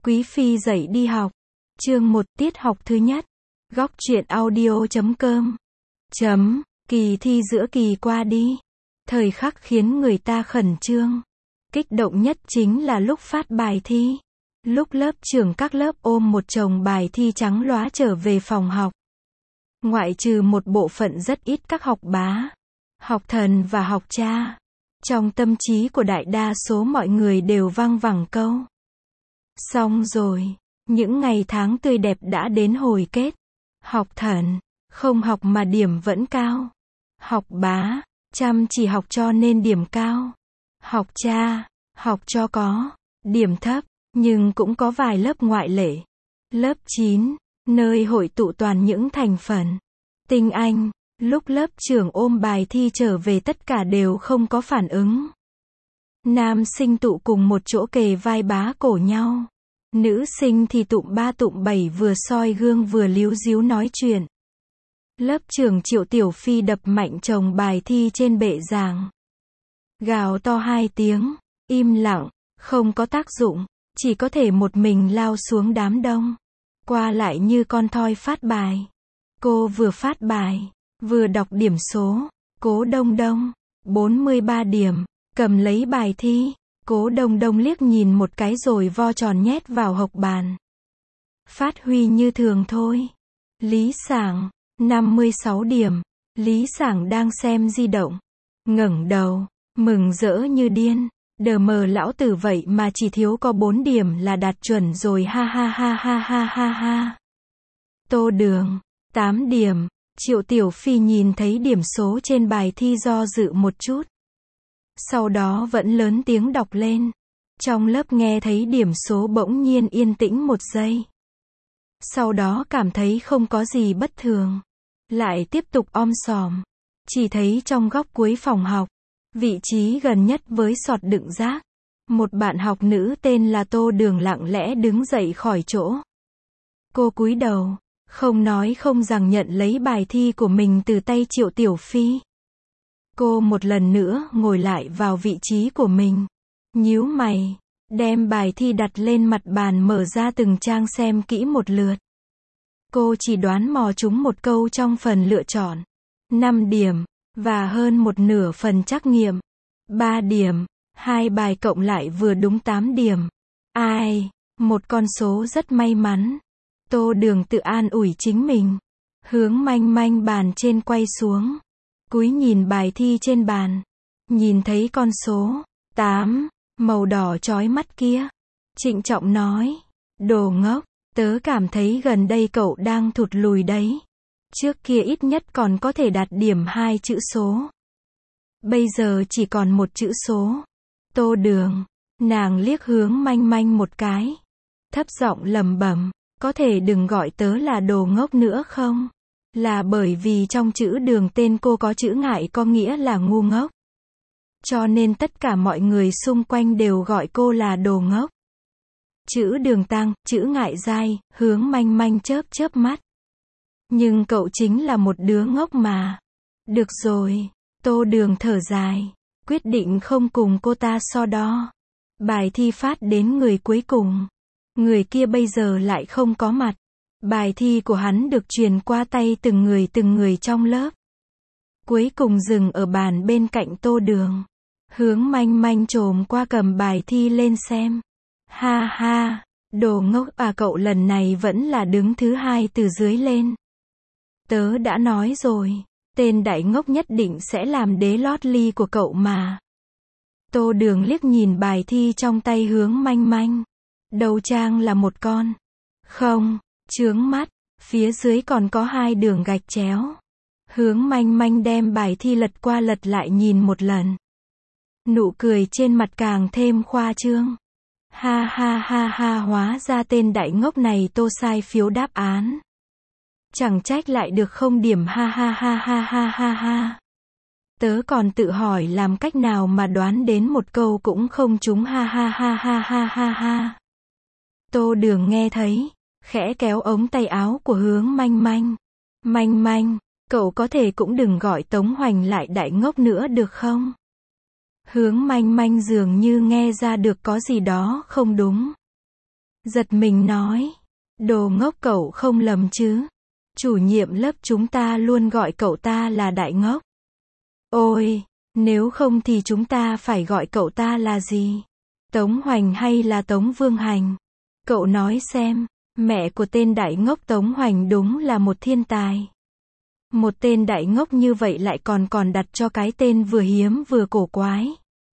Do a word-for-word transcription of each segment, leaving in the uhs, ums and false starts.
Quý Phi dậy đi học. Chương một tiết học thứ nhất. Góc truyện audio chấm com. Chấm. Kỳ thi giữa kỳ qua đi. Thời khắc khiến người ta khẩn trương. Kích động nhất chính là lúc phát bài thi. Lúc lớp trưởng các lớp ôm một chồng bài thi trắng lóa trở về phòng học. Ngoại trừ một bộ phận rất ít các học bá, học thần và học cha. Trong tâm trí của đại đa số mọi người đều văng vẳng câu. Xong rồi, những ngày tháng tươi đẹp đã đến hồi kết. Học thần, không học mà điểm vẫn cao. Học bá, chăm chỉ học cho nên điểm cao. Học cha, học cho có, điểm thấp, nhưng cũng có vài lớp ngoại lệ. Lớp chín, nơi hội tụ toàn những thành phần tinh anh, lúc lớp trưởng ôm bài thi trở về tất cả đều không có phản ứng. Nam sinh tụ cùng một chỗ kề vai bá cổ nhau. Nữ sinh thì tụm ba tụm bảy vừa soi gương vừa líu díu nói chuyện. Lớp trưởng Triệu Tiểu Phi đập mạnh chồng bài thi trên bệ giảng. Gào to hai tiếng, im lặng, không có tác dụng, chỉ có thể một mình lao xuống đám đông. Qua lại như con thoi phát bài. Cô vừa phát bài, vừa đọc điểm số. Cố Đông Đông, bốn mươi ba điểm, cầm lấy bài thi. Cố Đông Đông liếc nhìn một cái rồi vo tròn nhét vào hộc bàn. Phát huy như thường thôi. Lý Sảng, năm mươi sáu điểm. Lý Sảng đang xem di động. Ngẩng đầu, mừng rỡ như điên. Đờ mờ lão tử vậy mà chỉ thiếu có bốn điểm là đạt chuẩn rồi ha ha ha ha ha ha ha. Tô Đường, tám điểm. Triệu Tiểu Phi nhìn thấy điểm số trên bài thi do dự một chút. Sau đó vẫn lớn tiếng đọc lên. Trong lớp nghe thấy điểm số bỗng nhiên yên tĩnh một giây. Sau đó cảm thấy không có gì bất thường. Lại tiếp tục om sòm. Chỉ thấy trong góc cuối phòng học, vị trí gần nhất với sọt đựng rác, một bạn học nữ tên là Tô Đường lặng lẽ đứng dậy khỏi chỗ. Cô cúi đầu, không nói không rằng nhận lấy bài thi của mình từ tay Triệu Tiểu Phi. Cô một lần nữa ngồi lại vào vị trí của mình. Nhíu mày, đem bài thi đặt lên mặt bàn mở ra từng trang xem kỹ một lượt. Cô chỉ đoán mò trúng một câu trong phần lựa chọn. năm điểm, và hơn một nửa phần trắc nghiệm. ba điểm, hai bài cộng lại vừa đúng tám điểm. Ai, một con số rất may mắn. Tô Đường tự an ủi chính mình. Hướng manh manh bàn trên quay xuống. Cúi nhìn bài thi trên bàn. Nhìn thấy con số tám, màu đỏ chói mắt kia. Trịnh trọng nói. Đồ ngốc, tớ cảm thấy gần đây cậu đang thụt lùi đấy. Trước kia ít nhất còn có thể đạt điểm hai chữ số. Bây giờ chỉ còn một chữ số. Tô Đường, nàng liếc hướng manh manh một cái. Thấp giọng lẩm bẩm, có thể đừng gọi tớ là đồ ngốc nữa không? Là bởi vì trong chữ Đường tên cô có chữ ngại có nghĩa là ngu ngốc. Cho nên tất cả mọi người xung quanh đều gọi cô là đồ ngốc. Chữ Đường tăng, chữ ngại dai, hướng manh manh chớp chớp mắt. Nhưng cậu chính là một đứa ngốc mà. Được rồi, Tô Đường thở dài, quyết định không cùng cô ta so đo. Bài thi phát đến người cuối cùng. Người kia bây giờ lại không có mặt. Bài thi của hắn được truyền qua tay từng người từng người trong lớp. Cuối cùng dừng ở bàn bên cạnh Tô Đường. Hướng manh manh trồm qua cầm bài thi lên xem. Ha ha, đồ ngốc à, cậu lần này vẫn là đứng thứ hai từ dưới lên. Tớ đã nói rồi, tên đại ngốc nhất định sẽ làm đế lót ly của cậu mà. Tô Đường liếc nhìn bài thi trong tay hướng manh manh. Đầu trang là một con không, chướng mắt, phía dưới còn có hai đường gạch chéo. Hướng manh manh đem bài thi lật qua lật lại nhìn một lần. Nụ cười trên mặt càng thêm khoa trương. Ha ha ha ha, hóa ra tên đại ngốc này tô sai phiếu đáp án. Chẳng trách lại được không điểm, ha ha ha ha ha ha ha. Tớ còn tự hỏi làm cách nào mà đoán đến một câu cũng không trúng, ha ha ha ha ha ha ha. Tô Đường nghe thấy, khẽ kéo ống tay áo của hướng manh manh. Manh manh, cậu có thể cũng đừng gọi Tống Hoành lại đại ngốc nữa được không? Hướng manh manh dường như nghe ra được có gì đó không đúng. giật mình nói. Đồ ngốc, cậu không lầm chứ? Chủ nhiệm lớp chúng ta luôn gọi cậu ta là đại ngốc. Ôi, nếu không thì chúng ta phải gọi cậu ta là gì? Tống Hoành hay là Tống Vương Hành? Cậu nói xem, mẹ của tên đại ngốc Tống Hoành đúng là một thiên tài. Một tên đại ngốc như vậy lại còn còn đặt cho cái tên vừa hiếm vừa cổ quái.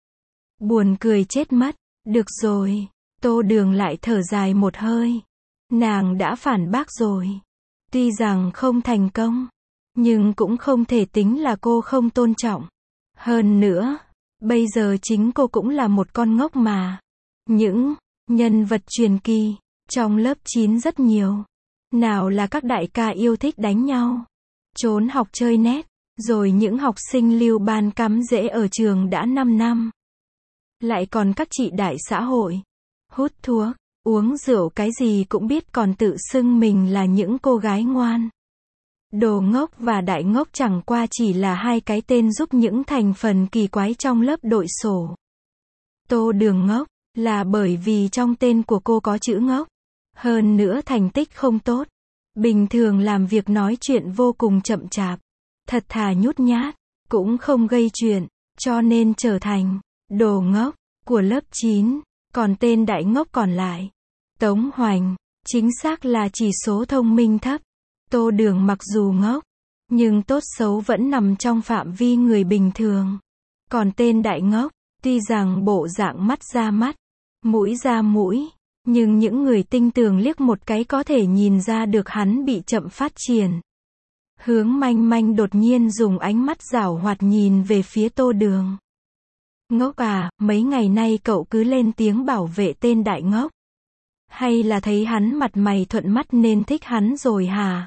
Buồn cười chết mất. Được rồi, Tô Đường lại thở dài một hơi. Nàng đã phản bác rồi. Tuy rằng không thành công, nhưng cũng không thể tính là cô không tôn trọng. Hơn nữa, bây giờ chính cô cũng là một con ngốc mà. Những nhân vật truyền kỳ trong lớp chín rất nhiều. Nào là các đại ca yêu thích đánh nhau, trốn học chơi net, rồi những học sinh lưu ban cắm rễ ở trường đã năm năm. Lại còn các chị đại xã hội, hút thuốc, uống rượu cái gì cũng biết còn tự xưng mình là những cô gái ngoan. Đồ ngốc và đại ngốc chẳng qua chỉ là hai cái tên giúp những thành phần kỳ quái trong lớp đội sổ. Tô Đường ngốc, là bởi vì trong tên của cô có chữ ngốc. Hơn nữa thành tích không tốt. Bình thường làm việc nói chuyện vô cùng chậm chạp. Thật thà nhút nhát, cũng không gây chuyện, cho nên trở thành đồ ngốc của lớp chín. Còn tên đại ngốc còn lại, Tống Hoành, chính xác là chỉ số thông minh thấp. Tô Đường mặc dù ngốc, nhưng tốt xấu vẫn nằm trong phạm vi người bình thường. Còn tên đại ngốc, tuy rằng bộ dạng mắt ra mắt, mũi ra mũi, nhưng những người tinh tường liếc một cái có thể nhìn ra được hắn bị chậm phát triển. Hướng Manh Manh đột nhiên dùng ánh mắt giảo hoạt nhìn về phía Tô Đường. Ngốc à, mấy ngày nay cậu cứ lên tiếng bảo vệ tên đại ngốc. Hay là thấy hắn mặt mày thuận mắt nên thích hắn rồi hả?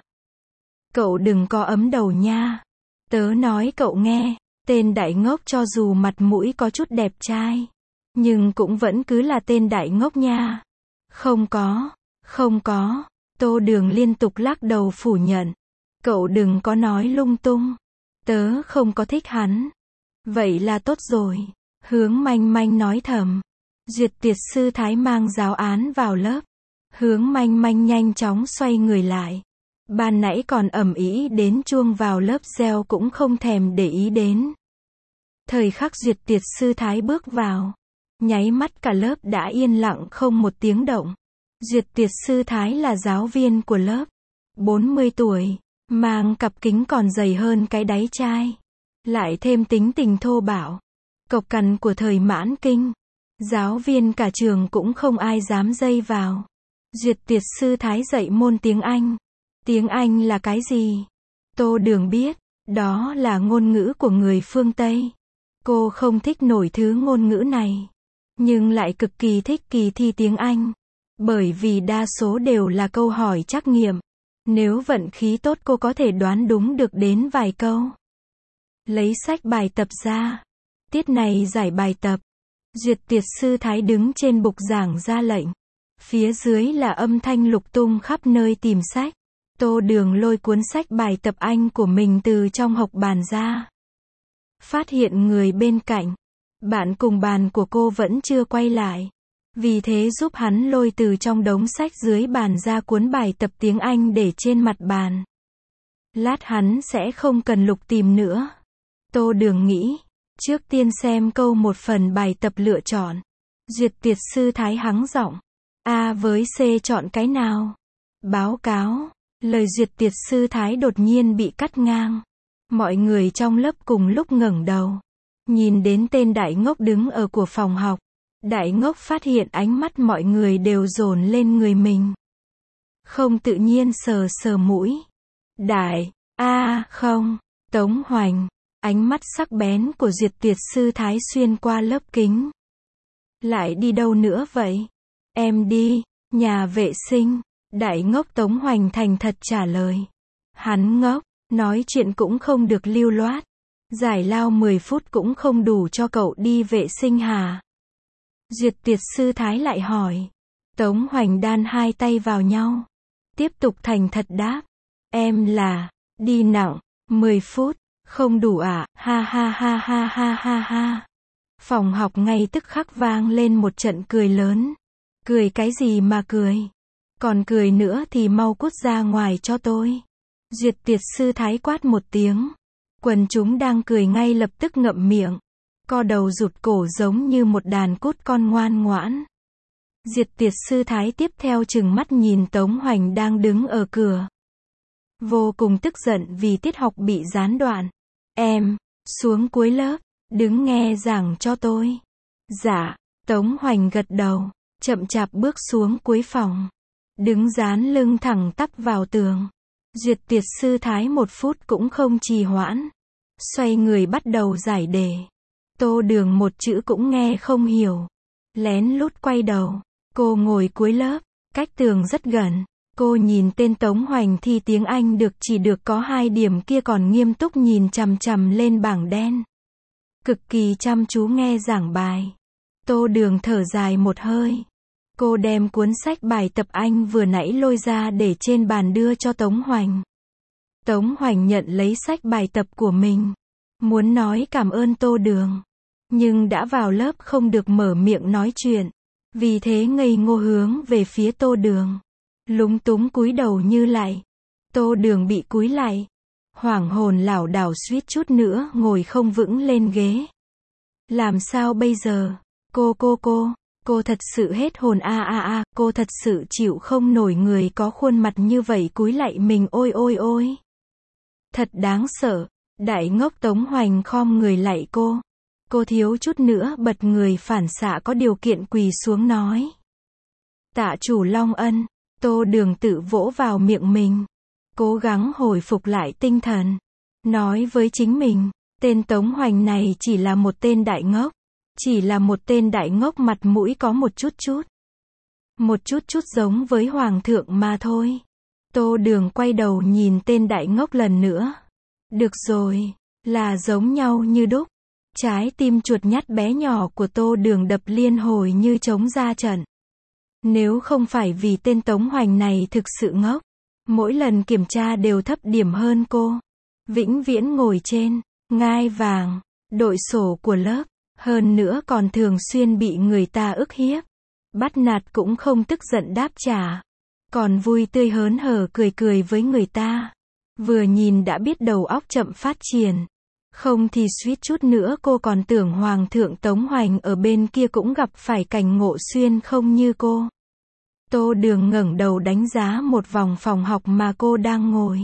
Cậu đừng có ấm đầu nha. Tớ nói cậu nghe, tên đại ngốc cho dù mặt mũi có chút đẹp trai, nhưng cũng vẫn cứ là tên đại ngốc nha. Không có, không có. Tô Đường liên tục lắc đầu phủ nhận. Cậu đừng có nói lung tung. Tớ không có thích hắn. Vậy là tốt rồi. Hướng Manh Manh nói thầm. Duyệt Tiệt sư Thái mang giáo án vào lớp. Hướng Manh Manh nhanh chóng xoay người lại. Ban nãy còn ầm ĩ đến chuông vào lớp reo cũng không thèm để ý đến. Thời khắc Duyệt Tiệt sư Thái bước vào, nháy mắt cả lớp đã yên lặng không một tiếng động. Duyệt Tiệt sư Thái là giáo viên của lớp, bốn mươi tuổi, mang cặp kính còn dày hơn cái đáy chai, lại thêm tính tình thô bạo, cộc cằn của thời Mãn Kinh. Giáo viên cả trường cũng không ai dám dây vào. Duyệt Tiệt sư Thái dạy môn tiếng Anh. Tiếng Anh là cái gì? Tô Đường biết, đó là ngôn ngữ của người phương Tây. Cô không thích nổi thứ ngôn ngữ này, nhưng lại cực kỳ thích kỳ thi tiếng Anh, bởi vì đa số đều là câu hỏi trắc nghiệm. Nếu vận khí tốt cô có thể đoán đúng được đến vài câu. Lấy sách bài tập ra. Tiết này giải bài tập. Duyệt Tiệt sư Thái đứng trên bục giảng ra lệnh. Phía dưới là âm thanh lục tung khắp nơi tìm sách. Tô Đường lôi cuốn sách bài tập Anh của mình từ trong hộc bàn ra. Phát hiện người bên cạnh, bạn cùng bàn của cô vẫn chưa quay lại. Vì thế giúp hắn lôi từ trong đống sách dưới bàn ra cuốn bài tập tiếng Anh để trên mặt bàn. Lát hắn sẽ không cần lục tìm nữa. Tô Đường nghĩ, trước tiên xem câu một phần bài tập lựa chọn. Duyệt Tiệt sư Thái hắng giọng. A với C chọn cái nào? Báo cáo. Lời Duyệt Tiệt sư Thái đột nhiên bị cắt ngang. Mọi người trong lớp cùng lúc ngẩng đầu, nhìn đến tên đại ngốc đứng ở của phòng học. Đại ngốc phát hiện ánh mắt mọi người đều dồn lên người mình. Không tự nhiên sờ sờ mũi. Đại, a à, không, Tống Hoành. Ánh mắt sắc bén của Duyệt Tiệt sư Thái xuyên qua lớp kính. Lại đi đâu nữa vậy? Em đi, nhà vệ sinh. Đại ngốc Tống Hoành thành thật trả lời. Hắn ngốc, nói chuyện cũng không được lưu loát. Giải lao mười phút cũng không đủ cho cậu đi vệ sinh hả? Duyệt Tiệt sư Thái lại hỏi. Tống Hoành đan hai tay vào nhau. Tiếp tục thành thật đáp. Em là, đi nặng, mười phút, không đủ à, ha ha ha ha ha ha ha. Phòng học ngay tức khắc vang lên một trận cười lớn. Cười cái gì mà cười? Còn cười nữa thì mau cút ra ngoài cho tôi. Duyệt Tiệt sư thái quát một tiếng. Quần chúng đang cười ngay lập tức ngậm miệng. Co đầu rụt cổ giống như một đàn cút con ngoan ngoãn. Diệt Tiệt sư thái tiếp theo trừng mắt nhìn Tống Hoành đang đứng ở cửa. Vô cùng tức giận vì tiết học bị gián đoạn. Em, xuống cuối lớp, đứng nghe giảng cho tôi. Dạ, Tống Hoành gật đầu, chậm chạp bước xuống cuối phòng. Đứng dán lưng thẳng tắp vào tường. Duyệt Tiệt sư thái một phút cũng không trì hoãn. Xoay người bắt đầu giải đề. Tô Đường một chữ cũng nghe không hiểu. Lén lút quay đầu. Cô ngồi cuối lớp, cách tường rất gần. Cô nhìn tên Tống Hoành thi tiếng Anh được chỉ được có hai điểm kia còn nghiêm túc nhìn chằm chằm lên bảng đen. Cực kỳ chăm chú nghe giảng bài. Tô Đường thở dài một hơi. Cô đem cuốn sách bài tập Anh vừa nãy lôi ra để trên bàn đưa cho Tống Hoành. Tống Hoành nhận lấy sách bài tập của mình. Muốn nói cảm ơn Tô Đường. Nhưng đã vào lớp không được mở miệng nói chuyện. Vì thế ngây ngô hướng về phía Tô Đường. Lúng túng cúi đầu như lạy. Tô Đường bị cúi lạy. Hoảng hồn lảo đảo suýt chút nữa ngồi không vững lên ghế. Làm sao bây giờ? Cô cô cô, cô thật sự hết hồn a a a, cô thật sự chịu không nổi người có khuôn mặt như vậy cúi lạy mình ôi ôi ôi. Thật đáng sợ. Đại ngốc Tống Hoành khom người lạy cô. Cô thiếu chút nữa bật người phản xạ có điều kiện quỳ xuống nói. Tạ chủ Long Ân. Tô Đường tự vỗ vào miệng mình. Cố gắng hồi phục lại tinh thần. Nói với chính mình, tên Tống Hoành này chỉ là một tên đại ngốc. Chỉ là một tên đại ngốc mặt mũi có một chút chút. Một chút chút giống với Hoàng thượng mà thôi. Tô Đường quay đầu nhìn tên đại ngốc lần nữa. Được rồi, là giống nhau như đúc. Trái tim chuột nhắt bé nhỏ của Tô Đường đập liên hồi như trống ra trận. Nếu không phải vì tên Tống Hoành này thực sự ngốc, mỗi lần kiểm tra đều thấp điểm hơn cô. Vĩnh viễn ngồi trên ngai vàng, đội sổ của lớp, hơn nữa còn thường xuyên bị người ta ức hiếp. Bắt nạt cũng không tức giận đáp trả, còn vui tươi hớn hở cười cười với người ta. Vừa nhìn đã biết đầu óc chậm phát triển. Không thì suýt chút nữa cô còn tưởng Hoàng thượng Tống Hoành ở bên kia cũng gặp phải cảnh ngộ xuyên không như cô. Tô Đường ngẩng đầu đánh giá một vòng phòng học mà cô đang ngồi.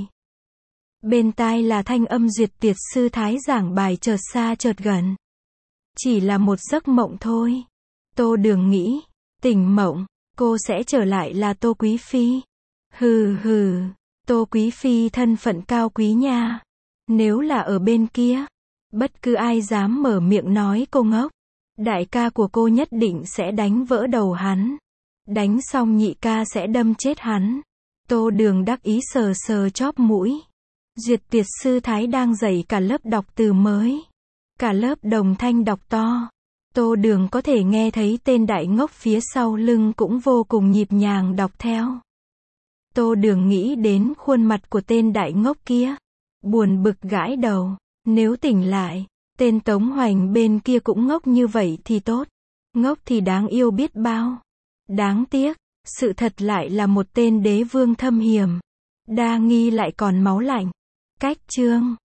Bên tai là thanh âm Duyệt Tiệt sư thái giảng bài chợt xa chợt gần. Chỉ là một giấc mộng thôi. Tô Đường nghĩ, tỉnh mộng, cô sẽ trở lại là Tô Quý Phi. Hừ hừ, Tô Quý Phi thân phận cao quý nha. Nếu là ở bên kia, bất cứ ai dám mở miệng nói cô ngốc, đại ca của cô nhất định sẽ đánh vỡ đầu hắn. Đánh xong nhị ca sẽ đâm chết hắn. Tô Đường đắc ý sờ sờ chóp mũi. Duyệt Tiệt sư thái đang dạy cả lớp đọc từ mới. Cả lớp đồng thanh đọc to. Tô Đường có thể nghe thấy tên đại ngốc phía sau lưng cũng vô cùng nhịp nhàng đọc theo. Tô Đường nghĩ đến khuôn mặt của tên đại ngốc kia. Buồn bực gãi đầu. Nếu tỉnh lại, tên Tống Hoành bên kia cũng ngốc như vậy thì tốt. Ngốc thì đáng yêu biết bao. Đáng tiếc, sự thật lại là một tên đế vương thâm hiểm. Đa nghi lại còn máu lạnh. Cách chương